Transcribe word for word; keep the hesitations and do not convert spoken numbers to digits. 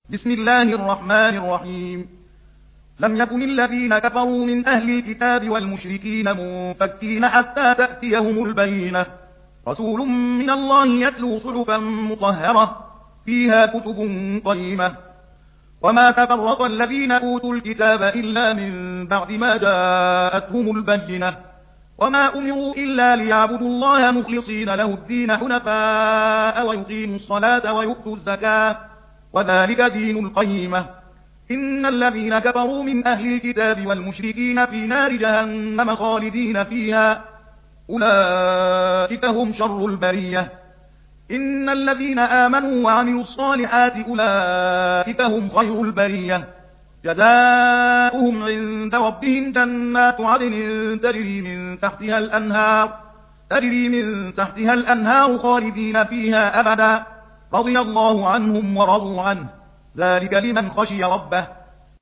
بسم الله الرحمن الرحيم. لم يكن الذين كفروا من أهل الكتاب والمشركين منفكين حتى تأتيهم البينة، رسول من الله يتلو صحفا مطهرة فيها كتب قيمة. وما تفرق الذين أوتوا الكتاب إلا من بعد ما جاءتهم البينة، وما أمروا إلا ليعبدوا الله مخلصين له الدين حنفاء ويقيموا الصلاة ويؤتوا الزكاة، وذلك دين القيمة. إن الذين كفروا من أهل الكتاب والمشركين في نار جهنم خالدين فيها، أولئك هم شر البرية. إن الذين آمنوا وعملوا الصالحات أولئك هم خير البرية، جزاؤهم عند ربهم جنات عدن تجري من تحتها الأنهار تجري من تحتها الأنهار خالدين فيها أبدا، رضي الله عنهم ورضوا عنه، ذلك لمن خشي ربه.